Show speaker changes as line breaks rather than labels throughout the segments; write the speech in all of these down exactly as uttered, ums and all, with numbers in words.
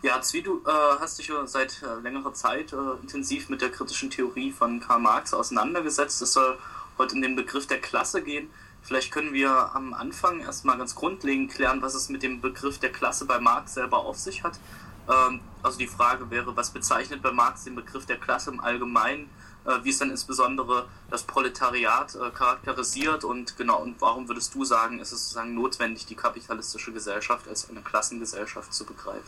Ja, Zvi, du äh, hast dich ja seit äh, längerer Zeit äh, intensiv mit der kritischen Theorie von Karl Marx auseinandergesetzt. Es soll heute um den Begriff der Klasse gehen. Vielleicht können wir am Anfang erstmal ganz grundlegend klären, was es mit dem Begriff der Klasse bei Marx selber auf sich hat. Ähm, also die Frage wäre, was bezeichnet bei Marx den Begriff der Klasse im Allgemeinen? Äh, wie ist dann insbesondere das Proletariat äh, charakterisiert? Und genau, und warum würdest du sagen, ist es sozusagen notwendig, die kapitalistische Gesellschaft als eine Klassengesellschaft zu begreifen?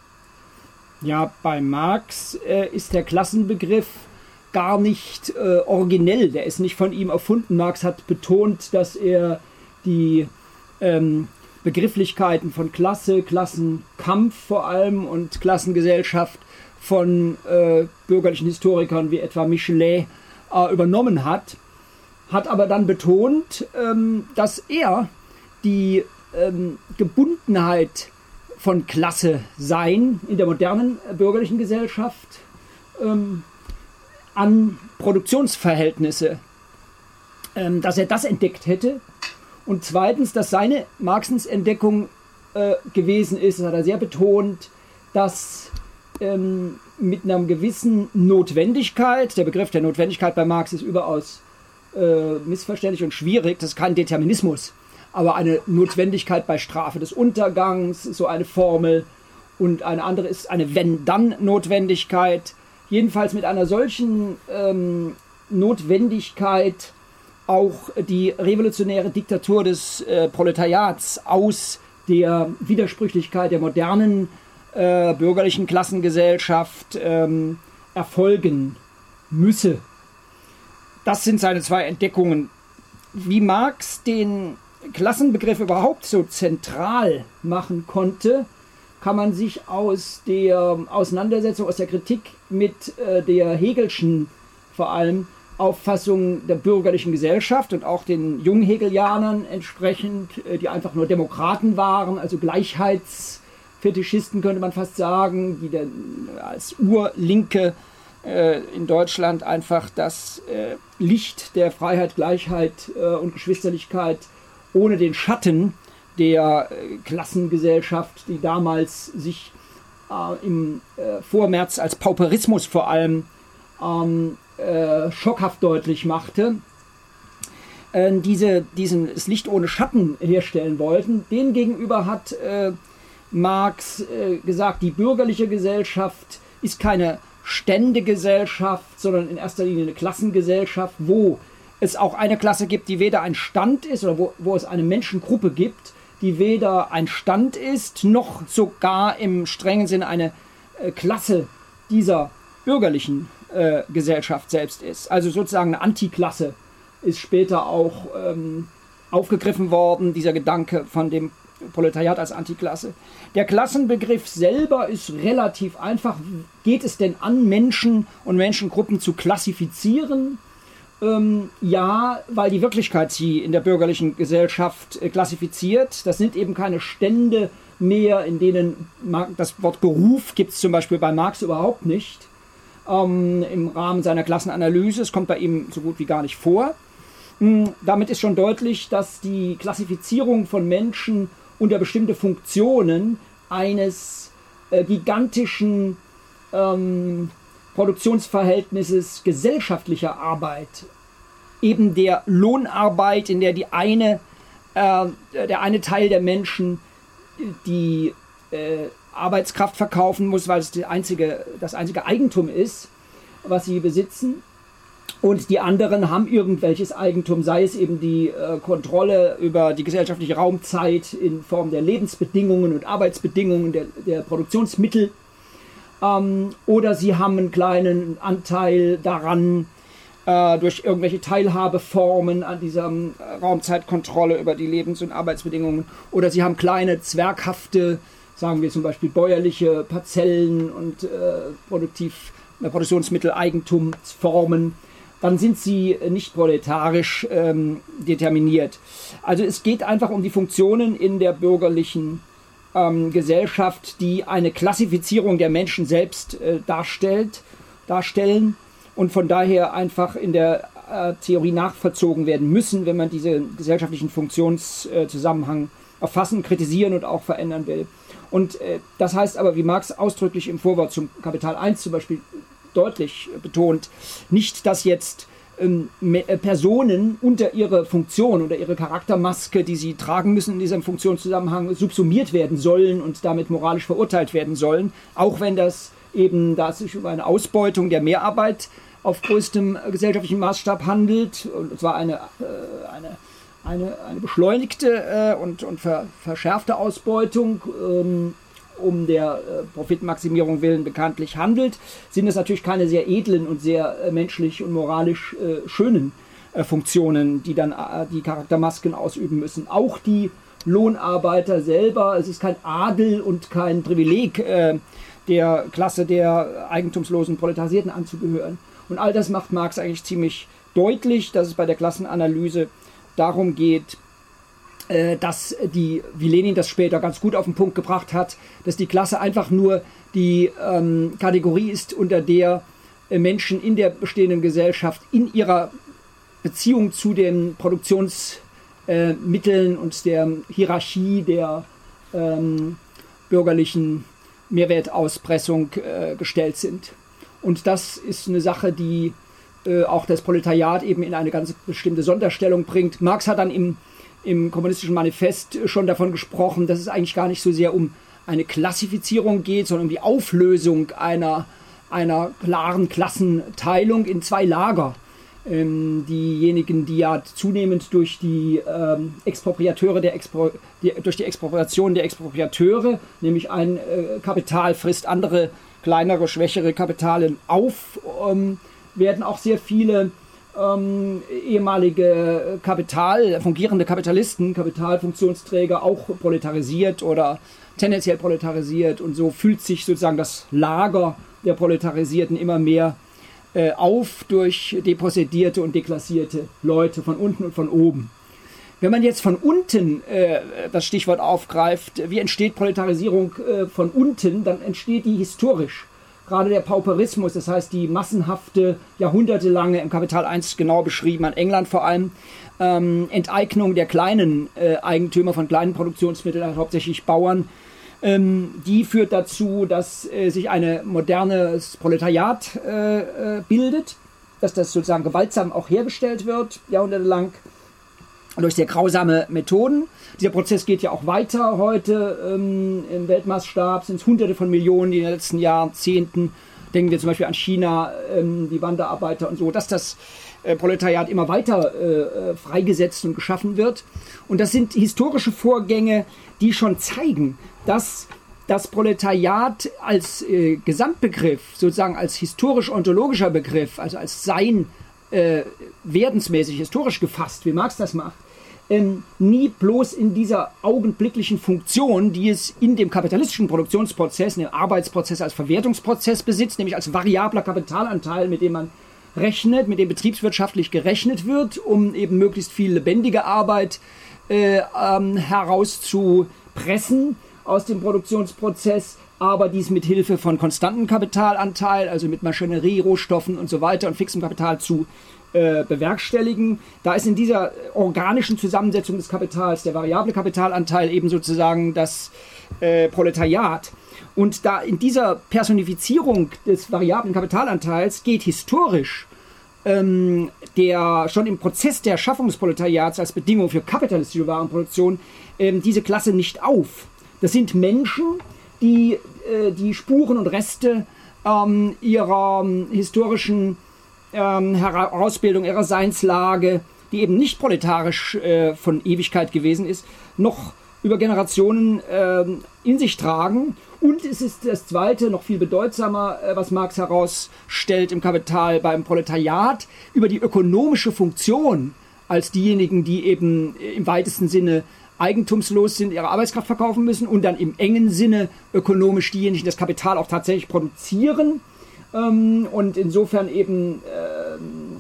Ja, bei Marx äh, ist der Klassenbegriff gar nicht äh, originell, der ist nicht von ihm erfunden. Marx hat betont, dass er die ähm, Begrifflichkeiten von Klasse, Klassenkampf vor allem und Klassengesellschaft von äh, bürgerlichen Historikern wie etwa Michelet äh, übernommen hat, hat aber dann betont, ähm, dass er die ähm, Gebundenheit von Klasse sein in der modernen bürgerlichen Gesellschaft ähm, an Produktionsverhältnisse, ähm, dass er das entdeckt hätte. Und zweitens, dass seine Marxens Entdeckung äh, gewesen ist, das hat er sehr betont, dass ähm, mit einer gewissen Notwendigkeit, der Begriff der Notwendigkeit bei Marx ist überaus äh, missverständlich und schwierig, das ist kein Determinismus, aber eine Notwendigkeit bei Strafe des Untergangs, so eine Formel, und eine andere ist eine Wenn-Dann-Notwendigkeit. Jedenfalls mit einer solchen ähm, Notwendigkeit auch die revolutionäre Diktatur des äh, Proletariats aus der Widersprüchlichkeit der modernen äh, bürgerlichen Klassengesellschaft ähm, erfolgen müsse. Das sind seine zwei Entdeckungen. Wie Marx den Klassenbegriff überhaupt so zentral machen konnte, kann man sich aus der Auseinandersetzung, aus der Kritik mit äh, der Hegelschen vor allem Auffassung der bürgerlichen Gesellschaft und auch den Junghegelianern entsprechend, äh, die einfach nur Demokraten waren, also Gleichheitsfetischisten könnte man fast sagen, die dann als Urlinke äh, in Deutschland einfach das äh, Licht der Freiheit, Gleichheit äh, und Geschwisterlichkeit ohne den Schatten der äh, Klassengesellschaft, die damals sich äh, im äh, Vormärz als Pauperismus vor allem ähm, äh, schockhaft deutlich machte, äh, diese, diesen, das Licht ohne Schatten herstellen wollten. Dem gegenüber hat äh, Marx äh, gesagt, die bürgerliche Gesellschaft ist keine Ständegesellschaft, sondern in erster Linie eine Klassengesellschaft, wo es auch eine Klasse gibt, die weder ein Stand ist, oder wo, wo es eine Menschengruppe gibt, die weder ein Stand ist, noch sogar im strengen Sinne eine äh, Klasse dieser bürgerlichen äh, Gesellschaft selbst ist. Also sozusagen eine Antiklasse ist später auch ähm, aufgegriffen worden, dieser Gedanke von dem Proletariat als Antiklasse. Der Klassenbegriff selber ist relativ einfach. Geht es denn an, Menschen und Menschengruppen zu klassifizieren? Ähm, ja, weil die Wirklichkeit sie in der bürgerlichen Gesellschaft äh, klassifiziert. Das sind eben keine Stände mehr, in denen das Wort Beruf gibt es zum Beispiel bei Marx überhaupt nicht. Ähm, Im Rahmen seiner Klassenanalyse, es kommt bei ihm so gut wie gar nicht vor. Ähm, damit ist schon deutlich, dass die Klassifizierung von Menschen unter bestimmte Funktionen eines äh, gigantischen ähm, Produktionsverhältnisses gesellschaftlicher Arbeit, eben der Lohnarbeit, in der die eine, äh, der eine Teil der Menschen die äh, Arbeitskraft verkaufen muss, weil es die einzige, das einzige Eigentum ist, was sie besitzen. Und die anderen haben irgendwelches Eigentum, sei es eben die äh, Kontrolle über die gesellschaftliche Raumzeit in Form der Lebensbedingungen und Arbeitsbedingungen der, der Produktionsmittel. Ähm, oder sie haben einen kleinen Anteil daran, äh, durch irgendwelche Teilhabeformen an dieser äh, Raumzeitkontrolle über die Lebens- und Arbeitsbedingungen. Oder sie haben kleine, zwerghafte, sagen wir zum Beispiel bäuerliche Parzellen und äh, Produktiv, äh, Produktionsmitteleigentumsformen. Dann sind sie nicht proletarisch ähm, determiniert. Also es geht einfach um die Funktionen in der bürgerlichen ähm, Gesellschaft, die eine Klassifizierung der Menschen selbst äh, darstellt, darstellen und von daher einfach in der äh, Theorie nachvollzogen werden müssen, wenn man diese gesellschaftlichen Funktionszusammenhang äh, erfassen, kritisieren und auch verändern will. Und äh, das heißt aber, wie Marx ausdrücklich im Vorwort zum Kapital eins zum Beispiel deutlich betont, nicht, dass jetzt ähm, Personen unter ihre Funktion, unter ihre Charaktermaske, die sie tragen müssen in diesem Funktionszusammenhang, subsumiert werden sollen und damit moralisch verurteilt werden sollen, auch wenn das eben da sich über eine Ausbeutung der Mehrarbeit auf größtem gesellschaftlichen Maßstab handelt, und zwar eine, äh, eine, eine, eine beschleunigte äh, und, und ver, verschärfte Ausbeutung, ähm, um der äh, Profitmaximierung willen bekanntlich handelt, sind es natürlich keine sehr edlen und sehr äh, menschlich und moralisch äh, schönen äh, Funktionen, die dann äh, die Charaktermasken ausüben müssen. Auch die Lohnarbeiter selber, es ist kein Adel und kein Privileg, äh, der Klasse der eigentumslosen Proletarisierten anzugehören. Und all das macht Marx eigentlich ziemlich deutlich, dass es bei der Klassenanalyse darum geht, dass die, wie Lenin das später ganz gut auf den Punkt gebracht hat, dass die Klasse einfach nur die ähm, Kategorie ist, unter der äh, Menschen in der bestehenden Gesellschaft in ihrer Beziehung zu den Produktionsmitteln äh, und der Hierarchie der ähm, bürgerlichen Mehrwertauspressung äh, gestellt sind. Und das ist eine Sache, die äh, auch das Proletariat eben in eine ganz bestimmte Sonderstellung bringt. Marx hat dann im im Kommunistischen Manifest schon davon gesprochen, dass es eigentlich gar nicht so sehr um eine Klassifizierung geht, sondern um die Auflösung einer, einer klaren Klassenteilung in zwei Lager. Ähm, diejenigen, die ja zunehmend durch die ähm, Expropriateure der Expro die, durch die Expropriation der Expropriateure, nämlich ein äh, Kapital frisst andere kleinere, schwächere Kapitale auf, ähm, werden auch sehr viele Ähm, ehemalige Kapital, fungierende Kapitalisten, Kapitalfunktionsträger auch proletarisiert oder tendenziell proletarisiert, und so fühlt sich sozusagen das Lager der Proletarisierten immer mehr äh, auf durch depossedierte und deklassierte Leute von unten und von oben. Wenn man jetzt von unten äh, das Stichwort aufgreift, wie entsteht Proletarisierung äh, von unten, dann entsteht die historisch. Gerade der Pauperismus, das heißt die massenhafte, jahrhundertelange, im Kapital eins genau beschrieben, an England vor allem, ähm, Enteignung der kleinen äh, Eigentümer von kleinen Produktionsmitteln, also hauptsächlich Bauern, ähm, die führt dazu, dass äh, sich ein modernes Proletariat äh, äh, bildet, dass das sozusagen gewaltsam auch hergestellt wird, jahrhundertelang, durch sehr grausame Methoden. Dieser Prozess geht ja auch weiter heute. Ähm, im Weltmaßstab sind es Hunderte von Millionen, die in den letzten Jahrzehnten, denken wir zum Beispiel an China, ähm, die Wanderarbeiter und so, dass das äh, Proletariat immer weiter äh, freigesetzt und geschaffen wird. Und das sind historische Vorgänge, die schon zeigen, dass das Proletariat als äh, Gesamtbegriff, sozusagen als historisch-ontologischer Begriff, also als Sein, Äh, werdensmäßig, historisch gefasst, wie Marx das macht, ähm, nie bloß in dieser augenblicklichen Funktion, die es in dem kapitalistischen Produktionsprozess, in dem Arbeitsprozess als Verwertungsprozess besitzt, nämlich als variabler Kapitalanteil, mit dem man rechnet, mit dem betriebswirtschaftlich gerechnet wird, um eben möglichst viel lebendige Arbeit äh, ähm, herauszupressen aus dem Produktionsprozess, aber dies mit Hilfe von konstantem Kapitalanteil, also mit Maschinerie, Rohstoffen und so weiter und fixem Kapital zu äh, bewerkstelligen. Da ist in dieser organischen Zusammensetzung des Kapitals der variable Kapitalanteil eben sozusagen das äh, Proletariat. Und da in dieser Personifizierung des variablen Kapitalanteils geht historisch ähm, der schon im Prozess der Schaffung des Proletariats als Bedingung für kapitalistische Warenproduktion ähm, diese Klasse nicht auf. Das sind Menschen, die äh, die Spuren und Reste ähm, ihrer ähm, historischen ähm, Herausbildung, ihrer Seinslage, die eben nicht proletarisch äh, von Ewigkeit gewesen ist, noch über Generationen äh, in sich tragen. Und es ist das Zweite, noch viel bedeutsamer, äh, was Marx herausstellt im Kapital beim Proletariat, über die ökonomische Funktion als diejenigen, die eben im weitesten Sinne eigentumslos sind, ihre Arbeitskraft verkaufen müssen, und dann im engen Sinne ökonomisch diejenigen, die das Kapital auch tatsächlich produzieren ähm, und insofern eben äh,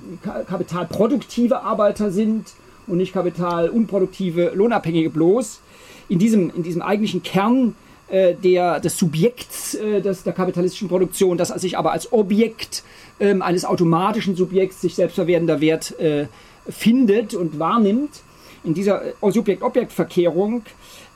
kapitalproduktive Arbeiter sind und nicht kapitalunproduktive Lohnabhängige bloß. In diesem, in diesem eigentlichen Kern äh, der, des Subjekts äh, des, der kapitalistischen Produktion, das sich aber als Objekt äh, eines automatischen Subjekts sich selbstverwertender Wert äh, findet und wahrnimmt. In dieser Subjekt-Objekt-Verkehrung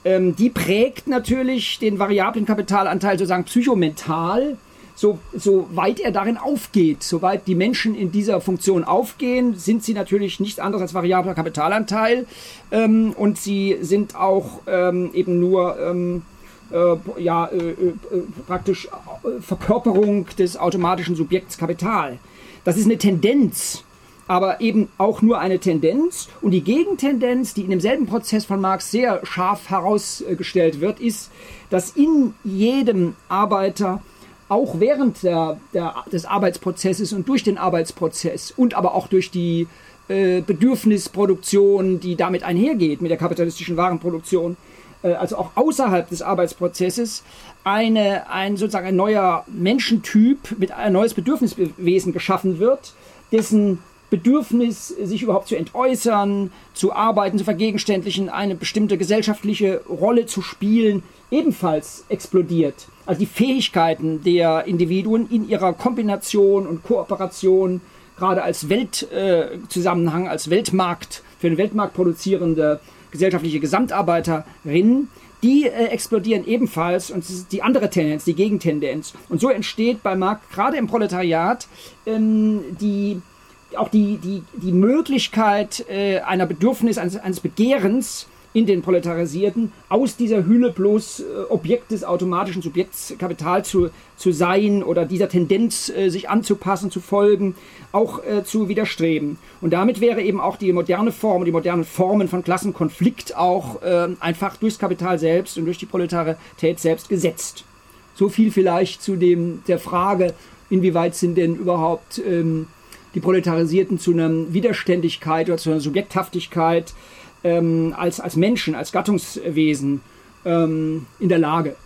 ähm, die prägt natürlich den variablen Kapitalanteil sozusagen psychomental, so, so weit er darin aufgeht. Soweit die Menschen in dieser Funktion aufgehen, sind sie natürlich nichts anderes als variabler Kapitalanteil, ähm, und sie sind auch ähm, eben nur ähm, äh, ja, äh, äh, praktisch Verkörperung des automatischen Subjekts Kapital. Das ist eine Tendenz, aber eben auch nur eine Tendenz. Und die Gegentendenz, die in demselben Prozess von Marx sehr scharf herausgestellt wird, ist, dass in jedem Arbeiter auch während der, der, des Arbeitsprozesses und durch den Arbeitsprozess und aber auch durch die äh, Bedürfnisproduktion, die damit einhergeht, mit der kapitalistischen Warenproduktion, äh, also auch außerhalb des Arbeitsprozesses, eine, ein sozusagen ein neuer Menschentyp mit ein neues Bedürfniswesen geschaffen wird, dessen Bedürfnis, sich überhaupt zu entäußern, zu arbeiten, zu vergegenständlichen, eine bestimmte gesellschaftliche Rolle zu spielen, ebenfalls explodiert. Also die Fähigkeiten der Individuen in ihrer Kombination und Kooperation, gerade als Weltzusammenhang, äh, als Weltmarkt, für den Weltmarkt produzierende gesellschaftliche Gesamtarbeiterin, die äh, explodieren ebenfalls, und das ist die andere Tendenz, die Gegentendenz. Und so entsteht bei Marx gerade im Proletariat ähm, die auch die, die, die Möglichkeit äh, einer Bedürfnis, eines, eines Begehrens in den Proletarisierten, aus dieser Hülle bloß äh, Objekt des automatischen Subjekts Kapital zu, zu sein oder dieser Tendenz äh, sich anzupassen, zu folgen, auch äh, zu widerstreben. Und damit wäre eben auch die moderne Form, die modernen Formen von Klassenkonflikt auch äh, einfach durchs Kapital selbst und durch die Proletarität selbst gesetzt. So viel vielleicht zu dem, der Frage, inwieweit sind denn überhaupt ähm, die Proletarisierten zu einer Widerständigkeit oder zu einer Subjekthaftigkeit ähm, als, als Menschen, als Gattungswesen ähm, in der Lage.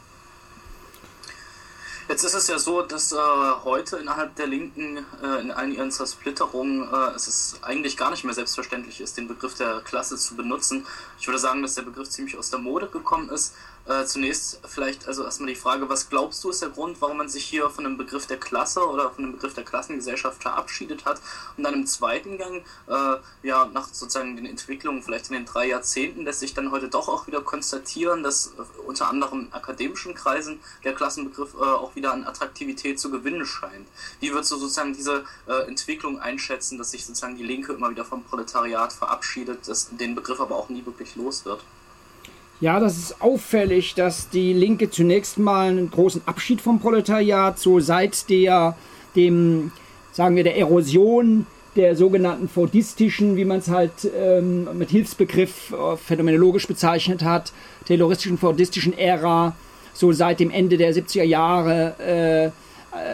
Jetzt ist es ja so, dass äh, heute innerhalb der Linken äh, in allen ihren Zersplitterungen äh, es ist eigentlich gar nicht mehr selbstverständlich ist, den Begriff der Klasse zu benutzen. Ich würde sagen, dass der Begriff ziemlich aus der Mode gekommen ist. Äh, zunächst vielleicht also erstmal die Frage, was glaubst du ist der Grund, warum man sich hier von dem Begriff der Klasse oder von dem Begriff der Klassengesellschaft verabschiedet hat? Und dann im zweiten Gang, äh, ja, nach sozusagen den Entwicklungen vielleicht in den drei Jahrzehnten, lässt sich dann heute doch auch wieder konstatieren, dass äh, unter anderem in akademischen Kreisen der Klassenbegriff äh, auch wieder an Attraktivität zu gewinnen scheint. Wie würdest du sozusagen diese äh, Entwicklung einschätzen, dass sich sozusagen die Linke immer wieder vom Proletariat verabschiedet, dass den Begriff aber auch nie wirklich los wird?
Ja, das ist auffällig, dass die Linke zunächst mal einen großen Abschied vom Proletariat, so seit der, dem, sagen wir, der Erosion der sogenannten fordistischen, wie man es halt ähm, mit Hilfsbegriff äh, phänomenologisch bezeichnet hat, tayloristischen fordistischen Ära, so seit dem Ende der siebziger Jahre äh, äh,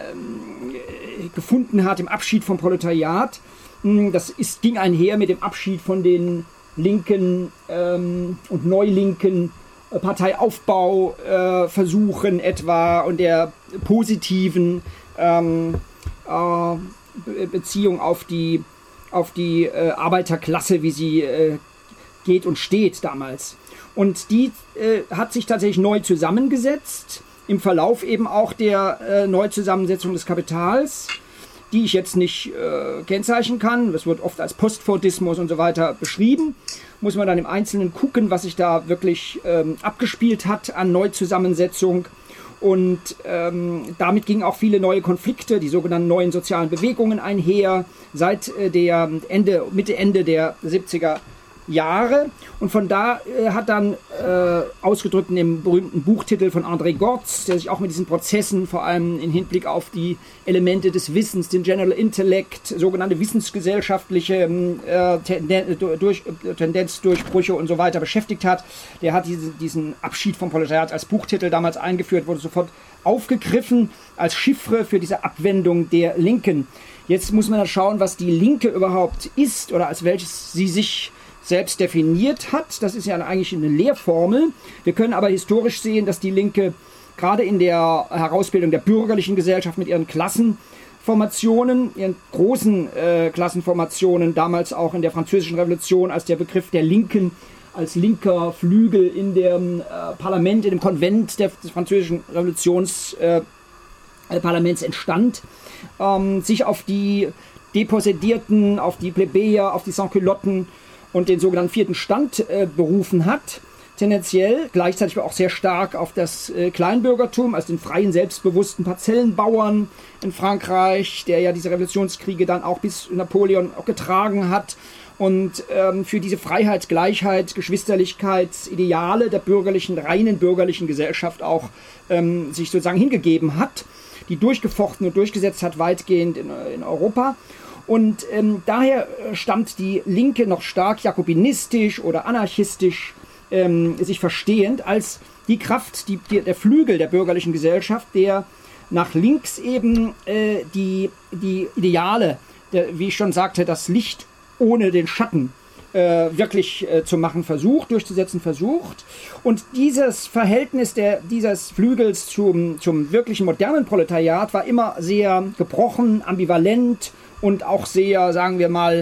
gefunden hat, im Abschied vom Proletariat. Das ist, ging einher mit dem Abschied von den linken ähm, und neulinken äh, Parteiaufbauversuchen äh, etwa und der positiven ähm, äh, Be- Beziehung auf die, auf die äh, Arbeiterklasse, wie sie äh, geht und steht damals. Und die äh, hat sich tatsächlich neu zusammengesetzt, im Verlauf eben auch der äh, Neuzusammensetzung des Kapitals, die ich jetzt nicht äh, kennzeichnen kann. Das wird oft als Postfordismus und so weiter beschrieben. Muss man dann im Einzelnen gucken, was sich da wirklich ähm, abgespielt hat an Neuzusammensetzung. Und ähm, damit gingen auch viele neue Konflikte, die sogenannten neuen sozialen Bewegungen einher, seit äh, der Ende, Mitte, Ende der siebziger Jahre. Und von da äh, hat dann äh, ausgedrückt in dem berühmten Buchtitel von André Gortz, der sich auch mit diesen Prozessen, vor allem im Hinblick auf die Elemente des Wissens, den General Intellect, sogenannte wissensgesellschaftliche äh, Tenden, durch, Tendenzdurchbrüche und so weiter beschäftigt hat. Der hat diese, diesen Abschied vom Proletariat als Buchtitel damals eingeführt, wurde sofort aufgegriffen als Chiffre für diese Abwendung der Linken. Jetzt muss man dann schauen, was die Linke überhaupt ist oder als welches sie sich selbst definiert hat. Das ist ja eigentlich eine Lehrformel. Wir können aber historisch sehen, dass die Linke gerade in der Herausbildung der bürgerlichen Gesellschaft mit ihren Klassenformationen, ihren großen äh, Klassenformationen, damals auch in der Französischen Revolution, als der Begriff der Linken als linker Flügel in dem äh, Parlament, in dem Konvent der, des französischen Revolutionsparlaments äh, entstand, ähm, sich auf die Depossedierten, auf die Plebejer, auf die Sansculotten und den sogenannten vierten Stand äh, berufen hat, tendenziell, gleichzeitig auch sehr stark auf das äh, Kleinbürgertum, also den freien, selbstbewussten Parzellenbauern in Frankreich, der ja diese Revolutionskriege dann auch bis Napoleon auch getragen hat und ähm, für diese Freiheit, Gleichheit, Geschwisterlichkeitsideale der bürgerlichen, reinen bürgerlichen Gesellschaft auch ähm, sich sozusagen hingegeben hat, die durchgefochten und durchgesetzt hat, weitgehend in, in Europa. Und ähm, daher stammt die Linke noch stark jakobinistisch oder anarchistisch ähm, sich verstehend als die Kraft, die, die, der Flügel der bürgerlichen Gesellschaft, der nach links eben äh, die, die Ideale, der, wie ich schon sagte, das Licht ohne den Schatten äh, wirklich äh, zu machen versucht, durchzusetzen versucht. Und dieses Verhältnis der, dieses Flügels zum, zum wirklichen modernen Proletariat war immer sehr gebrochen, ambivalent und auch sehr, sagen wir mal,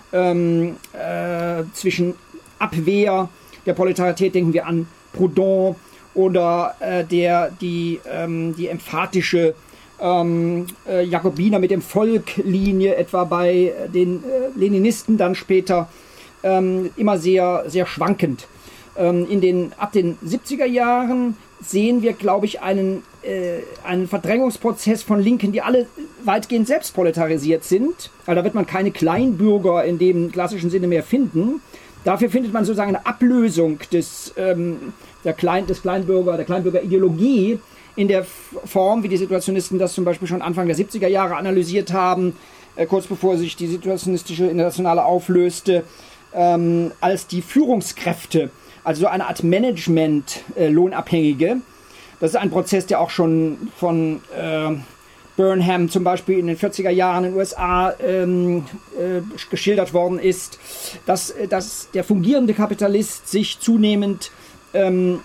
ähm, äh, zwischen Abwehr der Proletarität, denken wir an Proudhon, oder äh, der, die, ähm, die emphatische ähm, äh, Jakobiner mit dem Volk-Linie, etwa bei den äh, Leninisten dann später, ähm, immer sehr, sehr schwankend. Ähm, in den, ab den siebziger Jahren sehen wir, glaube ich, einen, äh, einen Verdrängungsprozess von Linken, die alle weitgehend selbst proletarisiert sind. Also da wird man keine Kleinbürger in dem klassischen Sinne mehr finden. Dafür findet man sozusagen eine Ablösung des, ähm, der Klein, des Kleinbürger, der Kleinbürgerideologie in der Form, wie die Situationisten das zum Beispiel schon Anfang der siebziger Jahre analysiert haben, äh, kurz bevor sich die situationistische Internationale auflöste, ähm, als die Führungskräfte, also so eine Art Management, äh, Lohnabhängige. Das ist ein Prozess, der auch schon von äh, Burnham zum Beispiel in den vierziger Jahren in den U S A ähm, äh, geschildert worden ist, dass, dass der fungierende Kapitalist sich zunehmend ähm,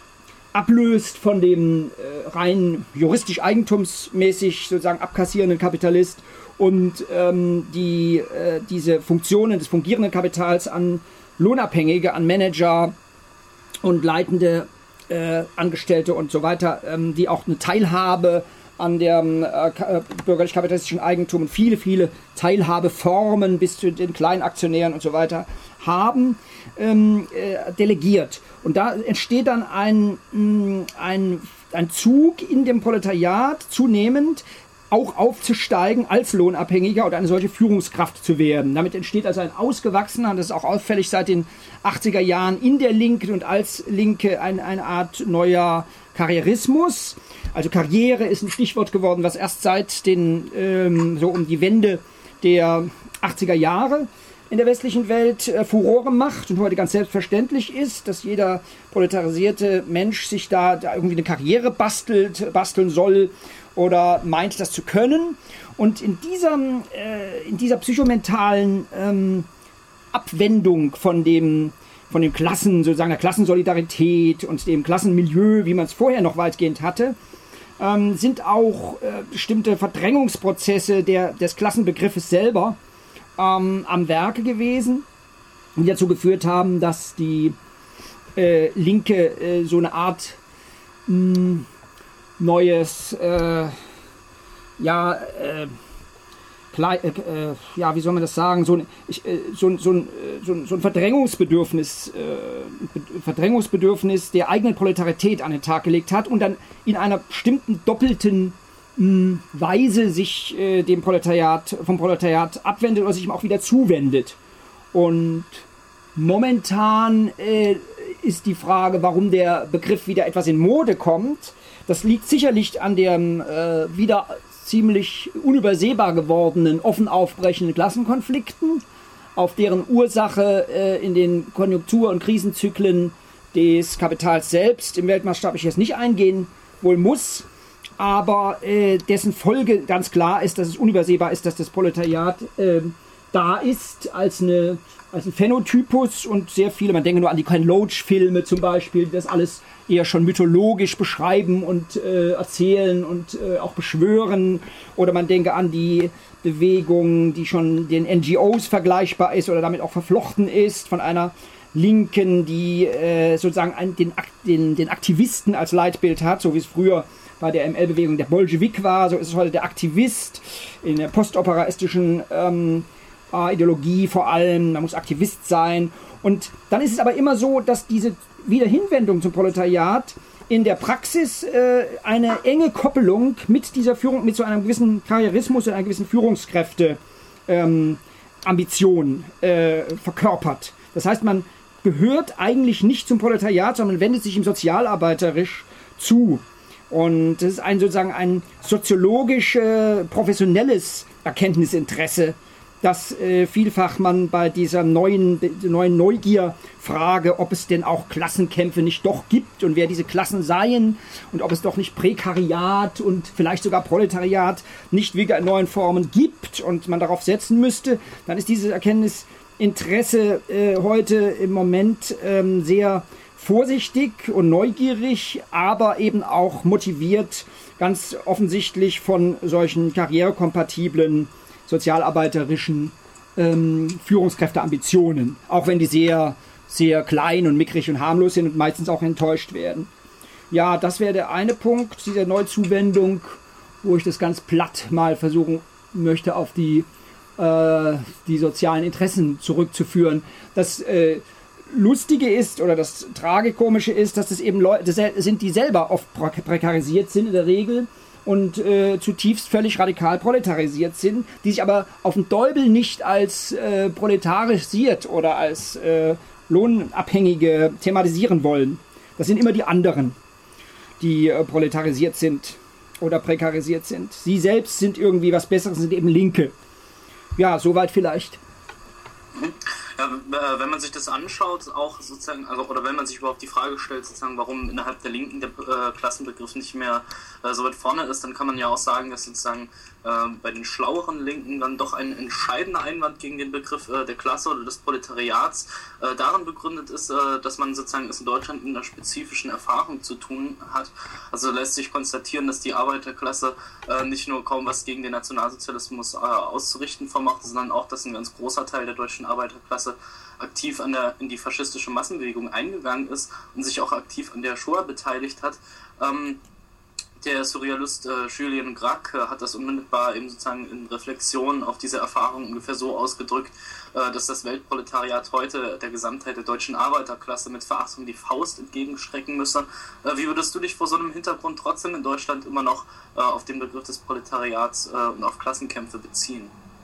ablöst von dem äh, rein juristisch eigentumsmäßig sozusagen abkassierenden Kapitalist und ähm, die, äh, diese Funktionen des fungierenden Kapitals an Lohnabhängige, an Manager und leitende äh, Angestellte und so weiter, ähm, die auch eine Teilhabe an dem äh, bürgerlich-kapitalistischen Eigentum und viele, viele Teilhabeformen bis zu den kleinen Aktionären und so weiter haben, ähm, äh, delegiert. Und da entsteht dann ein, ein, ein Zug in dem Proletariat zunehmend auch aufzusteigen als Lohnabhängiger oder eine solche Führungskraft zu werden. Damit entsteht also ein ausgewachsener, und das ist auch auffällig seit den achtziger Jahren in der Linken und als Linke ein, eine Art neuer Karrierismus. Also Karriere ist ein Stichwort geworden, was erst seit den, ähm, so um die Wende der achtziger Jahre in der westlichen Welt äh, Furore macht und heute ganz selbstverständlich ist, dass jeder proletarisierte Mensch sich da, da irgendwie eine Karriere bastelt, basteln soll oder meint, das zu können. Und in dieser, äh, in dieser psychomentalen ähm, Abwendung von dem, von dem Klassen, sozusagen der Klassensolidarität und dem Klassenmilieu, wie man es vorher noch weitgehend hatte, ähm, sind auch äh, bestimmte Verdrängungsprozesse der, des Klassenbegriffes selber ähm, am Werke gewesen, die dazu geführt haben, dass die äh, Linke äh, so eine Art mh, neues, äh, ja, äh, Kle- äh, äh, ja, wie soll man das sagen, so ein, ich, äh, so, so, ein, so, ein, so ein Verdrängungsbedürfnis, äh, Verdrängungsbedürfnis der eigenen Proletarität an den Tag gelegt hat und dann in einer bestimmten doppelten mh, Weise sich äh, dem Proletariat, vom Proletariat abwendet oder sich ihm auch wieder zuwendet. Und momentan äh, ist die Frage, warum der Begriff wieder etwas in Mode kommt. Das liegt sicherlich an dem äh, wieder ziemlich unübersehbar gewordenen, offen aufbrechenden Klassenkonflikten, auf deren Ursache äh, in den Konjunktur- und Krisenzyklen des Kapitals selbst, im Weltmaßstab ich jetzt nicht eingehen, wohl muss, aber äh, dessen Folge ganz klar ist, dass es unübersehbar ist, dass das Proletariat äh, da ist als, eine, als ein Phänotypus und sehr viele, man denke nur an die Ken Loach-Filme zum Beispiel, die das alles eher schon mythologisch beschreiben und äh, erzählen und äh, auch beschwören. Oder man denke an die Bewegung, die schon den N G Os vergleichbar ist oder damit auch verflochten ist, von einer Linken, die äh, sozusagen ein, den, den, den Aktivisten als Leitbild hat, so wie es früher bei der M L-Bewegung der Bolschewik war, so ist es heute der Aktivist in der postoperaistischen ähm, äh, Ideologie vor allem, man muss Aktivist sein. Und dann ist es aber immer so, dass diese Wiederhinwendung zum Proletariat in der Praxis äh, eine enge Koppelung mit dieser Führung, mit so einem gewissen Karrierismus und einer gewissen Führungskräfte ähm, Ambition äh, verkörpert. Das heißt, man gehört eigentlich nicht zum Proletariat, sondern man wendet sich ihm sozialarbeiterisch zu. Und das ist ein sozusagen ein soziologisch äh, professionelles Erkenntnisinteresse, dass äh, vielfach man bei dieser neuen, neuen Neugierfrage, ob es denn auch Klassenkämpfe nicht doch gibt und wer diese Klassen seien und ob es doch nicht Prekariat und vielleicht sogar Proletariat nicht wieder in neuen Formen gibt und man darauf setzen müsste, dann ist dieses Erkenntnisinteresse äh, heute im Moment ähm, sehr vorsichtig und neugierig, aber eben auch motiviert, ganz offensichtlich von solchen karrierekompatiblen sozialarbeiterischen ähm, Führungskräfteambitionen, auch wenn die sehr, sehr klein und mickrig und harmlos sind und meistens auch enttäuscht werden. Ja, das wäre der eine Punkt dieser Neuzuwendung, wo ich das ganz platt mal versuchen möchte, auf die, äh, die sozialen Interessen zurückzuführen. Das äh, Lustige ist oder das Tragikomische ist, dass es eben Leute sind, die selber oft prekarisiert sind in der Regel und äh, zutiefst völlig radikal proletarisiert sind, die sich aber auf den Deubel nicht als äh, proletarisiert oder als äh, Lohnabhängige thematisieren wollen. Das sind immer die anderen, die äh, proletarisiert sind oder prekarisiert sind. Sie selbst sind irgendwie was Besseres, sind eben Linke. Ja, soweit vielleicht.
Ja, wenn man sich das anschaut, auch sozusagen, also oder wenn man sich überhaupt die Frage stellt, sozusagen, warum innerhalb der Linken der äh, Klassenbegriff nicht mehr äh, so weit vorne ist, dann kann man ja auch sagen, dass sozusagen äh, bei den schlaueren Linken dann doch ein entscheidender Einwand gegen den Begriff äh, der Klasse oder des Proletariats äh, darin begründet ist, äh, dass man sozusagen es in Deutschland mit einer spezifischen Erfahrung zu tun hat. Also lässt sich konstatieren, dass die Arbeiterklasse äh, nicht nur kaum was gegen den Nationalsozialismus äh, auszurichten vermochte, sondern auch, dass ein ganz großer Teil der deutschen Arbeiterklasse aktiv an der, in die faschistische Massenbewegung eingegangen ist und sich auch aktiv an der Shoah beteiligt hat. Ähm, der Surrealist äh, Julien Gracq äh, hat das unmittelbar eben sozusagen in Reflexion auf diese Erfahrung ungefähr so ausgedrückt, äh, dass das Weltproletariat heute der Gesamtheit der deutschen Arbeiterklasse mit Verachtung die Faust entgegenstrecken müsse. Äh, wie würdest du dich vor so einem Hintergrund trotzdem in Deutschland immer noch äh, auf den Begriff des Proletariats äh, und auf Klassenkämpfe beziehen?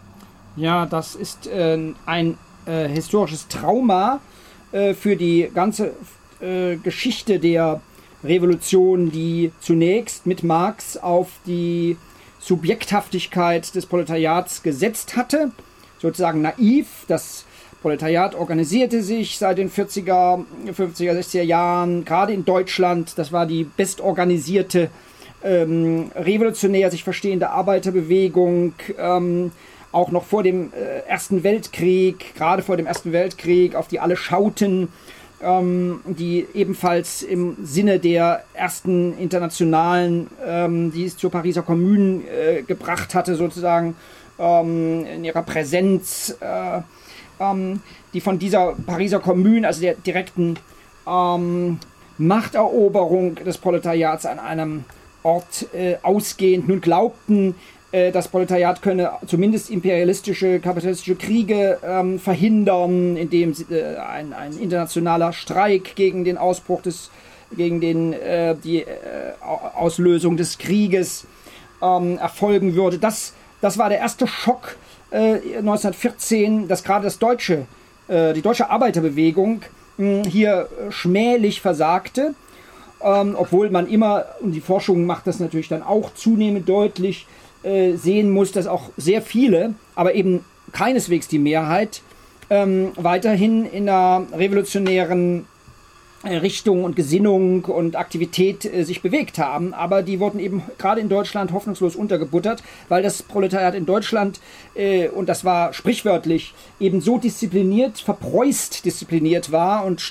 Ja, das ist äh, ein äh, historisches Trauma äh, für die ganze äh, Geschichte der Revolution, die zunächst mit Marx auf die Subjekthaftigkeit des Proletariats gesetzt hatte, sozusagen naiv. Das Proletariat organisierte sich seit den vierziger, fünfziger, sechziger Jahren, gerade in Deutschland. Das war die bestorganisierte, ähm, revolutionär sich verstehende Arbeiterbewegung, ähm, auch noch vor dem äh, Ersten Weltkrieg, gerade vor dem Ersten Weltkrieg, auf die alle schauten, ähm, die ebenfalls im Sinne der ersten internationalen, ähm, die es zur Pariser Kommune äh, gebracht hatte, sozusagen ähm, in ihrer Präsenz, äh, ähm, die von dieser Pariser Kommune, also der direkten ähm, Machteroberung des Proletariats an einem Ort äh, ausgehend, nun glaubten, das Proletariat könne zumindest imperialistische, kapitalistische Kriege ähm, verhindern, indem äh, ein, ein internationaler Streik gegen den Ausbruch des, gegen den, äh, die äh, Auslösung des Krieges ähm, erfolgen würde. Das, das war der erste Schock äh, neunzehnhundertvierzehn, dass gerade das deutsche, äh, die deutsche Arbeiterbewegung mh, hier schmählich versagte, ähm, obwohl man immer, und die Forschung macht das natürlich dann auch zunehmend deutlich, sehen muss, dass auch sehr viele, aber eben keineswegs die Mehrheit, ähm, weiterhin in einer revolutionären äh, Richtung und Gesinnung und Aktivität äh, sich bewegt haben. Aber die wurden eben gerade in Deutschland hoffnungslos untergebuttert, weil das Proletariat in Deutschland, äh, und das war sprichwörtlich, eben so diszipliniert, verpreußt diszipliniert war und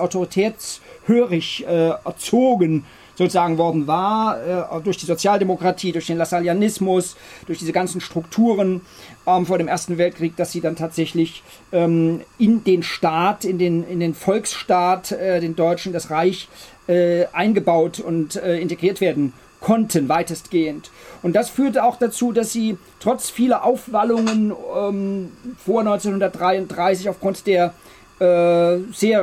staatsautoritätshörig äh, erzogen sozusagen worden war, äh, durch die Sozialdemokratie, durch den Lassallianismus, durch diese ganzen Strukturen ähm, vor dem Ersten Weltkrieg, dass sie dann tatsächlich ähm, in den Staat, in den, in den Volksstaat, äh, den Deutschen, das Reich, äh, eingebaut und äh, integriert werden konnten, weitestgehend. Und das führte auch dazu, dass sie trotz vieler Aufwallungen ähm, vor neunzehnhundertdreiunddreißig aufgrund der äh, sehr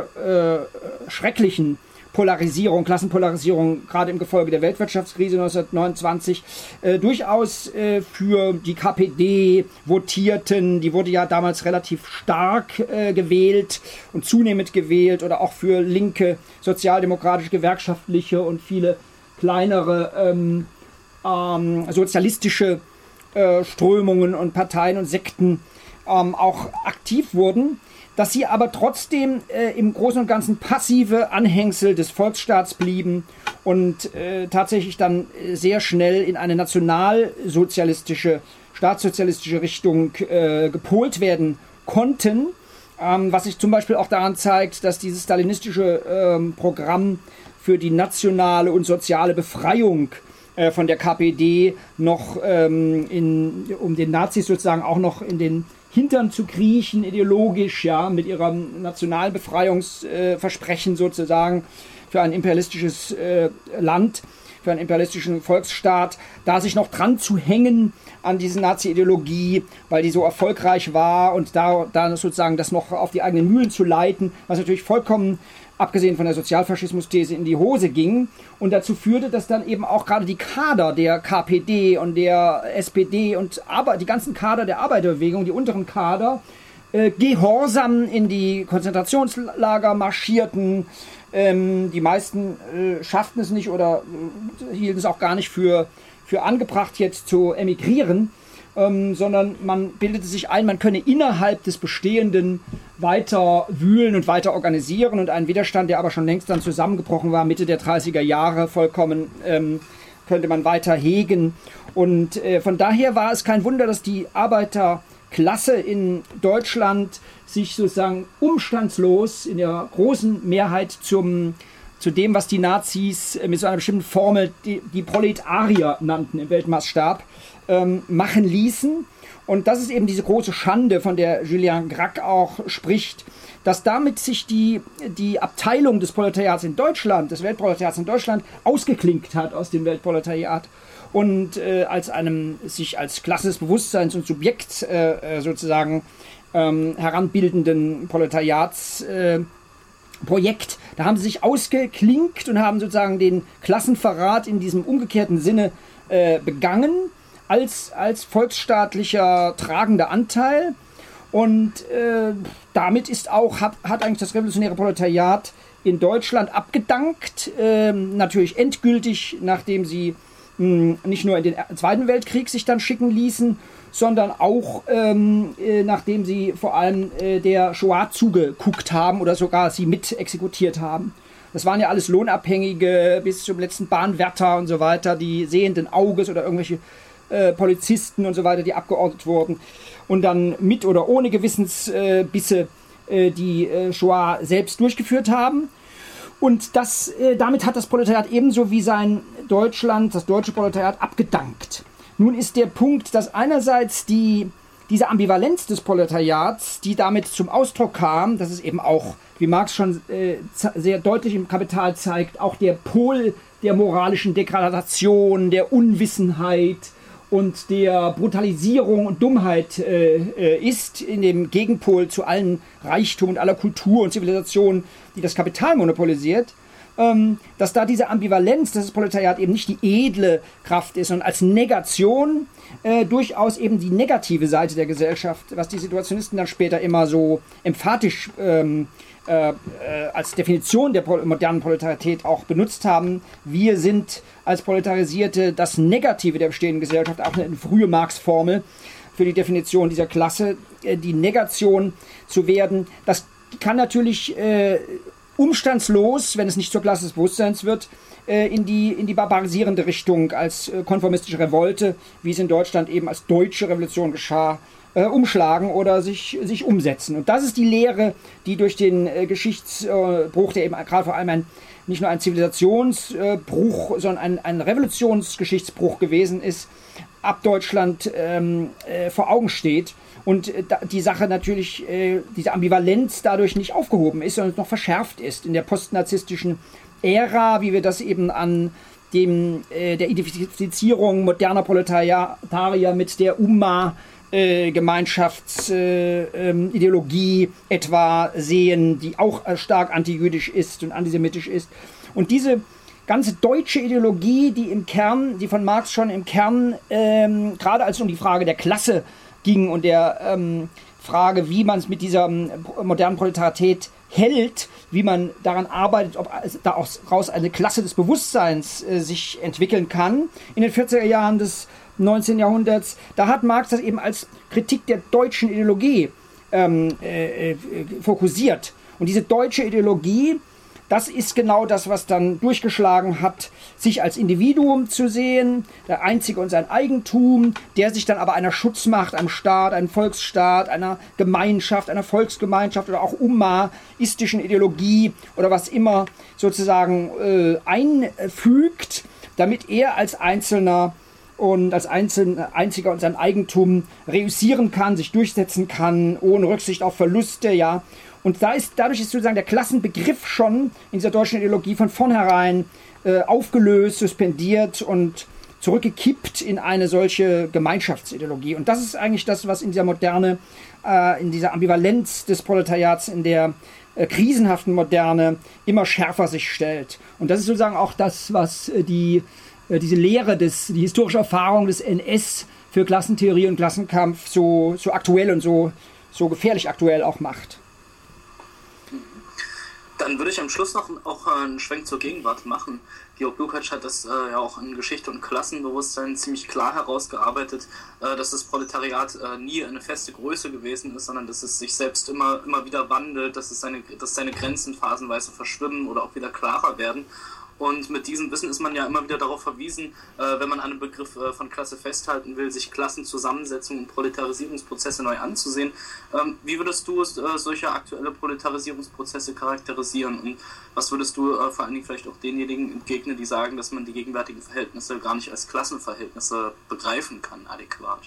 äh, schrecklichen Polarisierung, Klassenpolarisierung, gerade im Gefolge der Weltwirtschaftskrise neunzehnhundertneunundzwanzig, äh, durchaus äh, für die K P D votierten. Die wurde ja damals relativ stark äh, gewählt und zunehmend gewählt, oder auch für linke, sozialdemokratische, gewerkschaftliche und viele kleinere ähm, ähm, sozialistische äh, Strömungen und Parteien und Sekten ähm, auch aktiv wurden, dass sie aber trotzdem äh, im Großen und Ganzen passive Anhängsel des Volksstaats blieben und äh, tatsächlich dann sehr schnell in eine nationalsozialistische, staatssozialistische Richtung äh, gepolt werden konnten, ähm, was sich zum Beispiel auch daran zeigt, dass dieses stalinistische ähm, Programm für die nationale und soziale Befreiung äh, von der K P D noch, ähm, in, um den Nazis sozusagen auch noch in den Hintern zu kriechen, ideologisch, ja, mit ihrem nationalen Befreiungsversprechen äh, sozusagen für ein imperialistisches äh, Land, für einen imperialistischen Volksstaat, da sich noch dran zu hängen an diese Nazi-Ideologie, weil die so erfolgreich war, und da, da sozusagen das noch auf die eigenen Mühlen zu leiten, was natürlich vollkommen, abgesehen von der Sozialfaschismus-These, in die Hose ging und dazu führte, dass dann eben auch gerade die Kader der K P D und der S P D und aber die ganzen Kader der Arbeiterbewegung, die unteren Kader, äh, gehorsam in die Konzentrationslager marschierten. Ähm, die meisten äh, schafften es nicht oder äh, hielten es auch gar nicht für, für angebracht, jetzt zu emigrieren, ähm, sondern man bildete sich ein, man könne innerhalb des Bestehenden weiter wühlen und weiter organisieren, und ein Widerstand, der aber schon längst dann zusammengebrochen war, Mitte der dreißiger Jahre vollkommen, ähm, könnte man weiter hegen. Und äh, von daher war es kein Wunder, dass die Arbeiterklasse in Deutschland sich sozusagen umstandslos in der großen Mehrheit zum, zu dem, was die Nazis mit so einer bestimmten Formel die, die Proletarier nannten im Weltmaßstab, ähm, machen ließen. Und das ist eben diese große Schande, von der Julien Gracq auch spricht, dass damit sich die, die Abteilung des Proletariats in Deutschland, des Weltproletariats in Deutschland, ausgeklinkt hat aus dem Weltproletariat und äh, als einem sich als Klasse des Bewusstseins und Subjekt äh, sozusagen ähm, heranbildenden Proletariatsprojekt, äh, da haben sie sich ausgeklinkt und haben sozusagen den Klassenverrat in diesem umgekehrten Sinne äh, begangen, als, als volksstaatlicher tragender Anteil. Und äh, damit ist auch, hat, hat eigentlich das revolutionäre Proletariat in Deutschland abgedankt, äh, natürlich endgültig, nachdem sie mh, nicht nur in den Zweiten Weltkrieg sich dann schicken ließen, sondern auch ähm, äh, nachdem sie vor allem äh, der Shoah zugeguckt haben oder sogar sie mit exekutiert haben. Das waren ja alles Lohnabhängige bis zum letzten Bahnwärter und so weiter, die sehenden Auges oder irgendwelche Äh, Polizisten und so weiter, die abgeordnet wurden und dann mit oder ohne Gewissensbisse äh, die äh, Shoah selbst durchgeführt haben. Und das, äh, damit hat das Proletariat ebenso wie sein Deutschland, das deutsche Proletariat, abgedankt. Nun ist der Punkt, dass einerseits die, diese Ambivalenz des Proletariats, die damit zum Ausdruck kam, dass es eben auch, wie Marx schon äh, sehr deutlich im Kapital zeigt, auch der Pol der moralischen Degradation, der Unwissenheit und der Brutalisierung und Dummheit äh, ist, in dem Gegenpol zu allen Reichtum und aller Kultur und Zivilisation, die das Kapital monopolisiert, ähm, dass da diese Ambivalenz, dass das Proletariat eben nicht die edle Kraft ist, sondern als Negation äh, durchaus eben die negative Seite der Gesellschaft, was die Situationisten dann später immer so emphatisch ähm, äh, äh, als Definition der Pro- modernen Proletarität auch benutzt haben. Wir sind als Proletarisierte das Negative der bestehenden Gesellschaft, auch eine frühe Marx-Formel für die Definition dieser Klasse, äh, die Negation zu werden. Das kann natürlich äh, umstandslos, wenn es nicht zur Klasse des Bewusstseins wird, äh, in die, in die barbarisierende Richtung als äh, konformistische Revolte, wie es in Deutschland eben als deutsche Revolution geschah, äh, umschlagen oder sich, sich umsetzen. Und das ist die Lehre, die durch den äh, Geschichtsbruch, der eben gerade vor allem ein, nicht nur ein Zivilisationsbruch, sondern ein, ein Revolutionsgeschichtsbruch gewesen ist, ab Deutschland ähm, äh, vor Augen steht. Und äh, die Sache natürlich, äh, diese Ambivalenz dadurch nicht aufgehoben ist, sondern noch verschärft ist. In der postnarzisstischen Ära, wie wir das eben an dem, äh, der Identifizierung moderner Proletarier mit der Umma Äh, Gemeinschaftsideologie äh, ähm, etwa sehen, die auch äh, stark antijüdisch ist und antisemitisch ist. Und diese ganze deutsche Ideologie, die im Kern, die von Marx schon im Kern, ähm, gerade als es um die Frage der Klasse ging und der ähm, Frage, wie man es mit dieser ähm, modernen Proletarität hält, wie man daran arbeitet, ob daraus eine Klasse des Bewusstseins äh, sich entwickeln kann, in den vierziger Jahren des neunzehnten Jahrhunderts, da hat Marx das eben als Kritik der deutschen Ideologie ähm, äh, äh, fokussiert. Und diese deutsche Ideologie, das ist genau das, was dann durchgeschlagen hat, sich als Individuum zu sehen, der Einzige und sein Eigentum, der sich dann aber einer Schutzmacht, einem Staat, einem Volksstaat, einer Gemeinschaft, einer Volksgemeinschaft oder auch ummaistischen Ideologie oder was immer sozusagen äh, einfügt, damit er als Einzelner und als Einzel- Einziger und sein Eigentum reüssieren kann, sich durchsetzen kann, ohne Rücksicht auf Verluste, ja. Und da ist, dadurch ist sozusagen der Klassenbegriff schon in dieser deutschen Ideologie von vornherein äh, aufgelöst, suspendiert und zurückgekippt in eine solche Gemeinschaftsideologie. Und das ist eigentlich das, was in dieser Moderne, äh, in dieser Ambivalenz des Proletariats, in der äh, krisenhaften Moderne immer schärfer sich stellt. Und das ist sozusagen auch das, was äh, die diese Lehre, des, die historische Erfahrung des N S für Klassentheorie und Klassenkampf so, so aktuell und so, so gefährlich aktuell auch macht.
Dann würde ich am Schluss noch auch einen Schwenk zur Gegenwart machen. Georg Lukács hat das äh, ja auch in Geschichte und Klassenbewusstsein ziemlich klar herausgearbeitet, äh, dass das Proletariat äh, nie eine feste Größe gewesen ist, sondern dass es sich selbst immer, immer wieder wandelt, dass, es seine, dass seine Grenzen phasenweise verschwimmen oder auch wieder klarer werden. Und mit diesem Wissen ist man ja immer wieder darauf verwiesen, äh, wenn man an einem Begriff äh, von Klasse festhalten will, sich Klassenzusammensetzungen und Proletarisierungsprozesse neu anzusehen. Ähm, wie würdest du äh, solche aktuelle Proletarisierungsprozesse charakterisieren? Und was würdest du äh, vor allen Dingen vielleicht auch denjenigen entgegnen, die sagen, dass man die gegenwärtigen Verhältnisse gar nicht als Klassenverhältnisse begreifen kann, adäquat?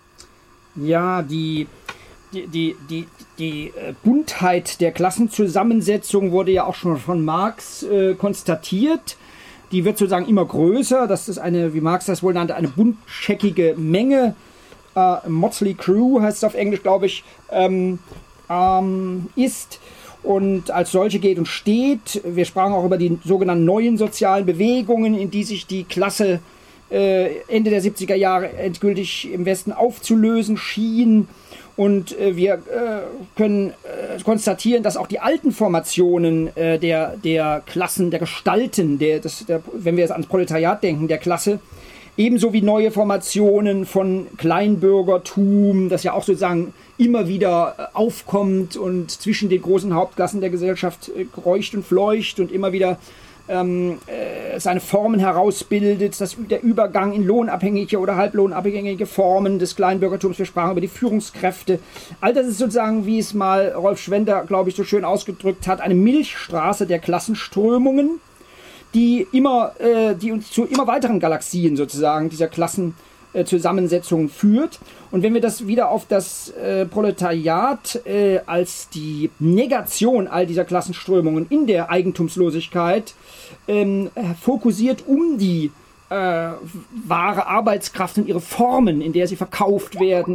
Ja, die... Die, die, die, die Buntheit der Klassenzusammensetzung wurde ja auch schon von Marx äh, konstatiert. Die wird sozusagen immer größer. Das ist eine, wie Marx das wohl nannte, eine buntscheckige Menge. Äh, Motley Crew heißt es auf Englisch, glaube ich, ähm, ähm, ist und als solche geht und steht. Wir sprachen auch über die sogenannten neuen sozialen Bewegungen, in die sich die Klasse äh, Ende der siebziger Jahre endgültig im Westen aufzulösen schien. Und äh, wir äh, können äh, konstatieren, dass auch die alten Formationen äh, der, der Klassen, der Gestalten, der, das, der, wenn wir jetzt ans Proletariat denken, der Klasse, ebenso wie neue Formationen von Kleinbürgertum, das ja auch sozusagen immer wieder äh, aufkommt und zwischen den großen Hauptklassen der Gesellschaft äh, kreucht und fleucht und immer wieder ähm, äh, seine Formen herausbildet, das, der Übergang in lohnabhängige oder halblohnabhängige Formen des Kleinbürgertums. Wir sprachen über die Führungskräfte. All das ist sozusagen, wie es mal Rolf Schwender, glaube ich, so schön ausgedrückt hat, eine Milchstraße der Klassenströmungen, die immer, äh, die uns zu immer weiteren Galaxien sozusagen dieser Klassenzusammensetzung äh, führt. Und wenn wir das wieder auf das äh, Proletariat äh, als die Negation all dieser Klassenströmungen in der Eigentumslosigkeit ähm, fokussiert, um die äh, wahre Arbeitskraft und ihre Formen, in der sie verkauft werden,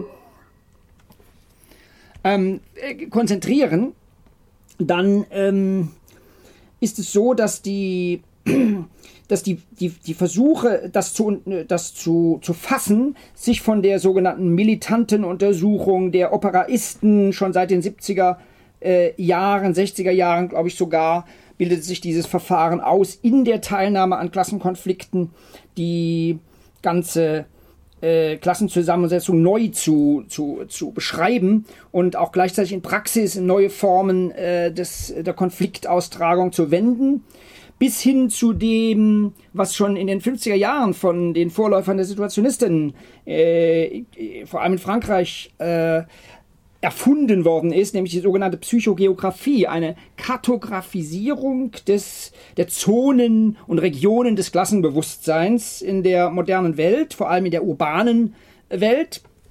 ähm, äh, konzentrieren, dann ähm, ist es so, dass die dass die, die, die Versuche, das, zu, das zu, zu fassen, sich von der sogenannten militanten Untersuchung der Operaisten schon seit den siebziger äh, Jahren, sechziger Jahren, glaube ich sogar, bildet sich dieses Verfahren aus in der Teilnahme an Klassenkonflikten, die ganze äh, Klassenzusammensetzung neu zu, zu, zu beschreiben und auch gleichzeitig in Praxis neue Formen äh, des, der Konfliktaustragung zu wenden. Bis hin zu dem, was schon in den fünfziger Jahren von den Vorläufern der Situationisten, äh, vor allem in Frankreich, äh, erfunden worden ist, nämlich die sogenannte Psychogeographie, eine Kartografisierung des, der Zonen und Regionen des Klassenbewusstseins in der modernen Welt, vor allem in der urbanen Welt.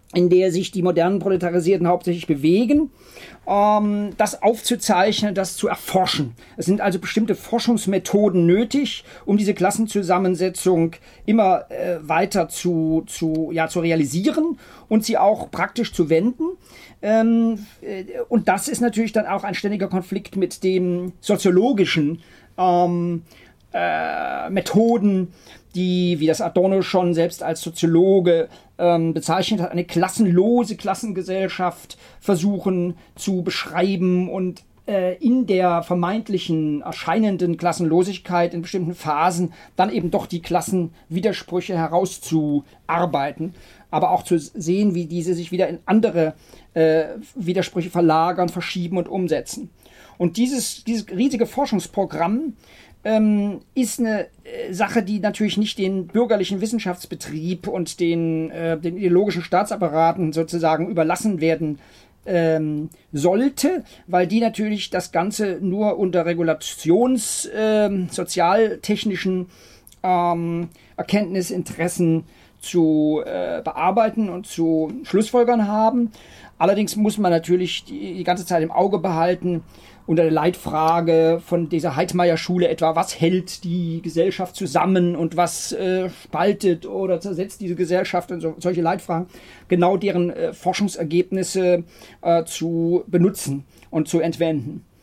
in der sich die modernen Proletarisierten hauptsächlich bewegen, ähm, das aufzuzeichnen, das zu erforschen. Es sind also bestimmte Forschungsmethoden nötig, um diese Klassenzusammensetzung immer äh, weiter zu, zu, ja, zu realisieren und sie auch praktisch zu wenden. Ähm, äh, und das ist natürlich dann auch ein ständiger Konflikt mit dem soziologischen ähm, äh, Methoden, die, wie das Adorno schon selbst als Soziologe ähm, bezeichnet hat, eine klassenlose Klassengesellschaft versuchen zu beschreiben und äh, in der vermeintlichen erscheinenden Klassenlosigkeit in bestimmten Phasen dann eben doch die Klassenwidersprüche herauszuarbeiten, aber auch zu sehen, wie diese sich wieder in andere äh, Widersprüche verlagern, verschieben und umsetzen. Und dieses, dieses riesige Forschungsprogramm Ähm, ist eine äh, Sache, die natürlich nicht den bürgerlichen Wissenschaftsbetrieb und den, äh, den ideologischen Staatsapparaten sozusagen überlassen werden ähm, sollte, weil die natürlich das Ganze nur unter regulations-, äh, sozialtechnischen ähm, Erkenntnisinteressen zu äh, bearbeiten und zu Schlussfolgern haben. Allerdings muss man natürlich die, die ganze Zeit im Auge behalten, unter der Leitfrage von dieser Heidmeier-Schule etwa, was hält die Gesellschaft zusammen und was äh, spaltet oder zersetzt diese Gesellschaft und so, solche Leitfragen, genau deren äh, Forschungsergebnisse äh, zu benutzen und zu entwenden.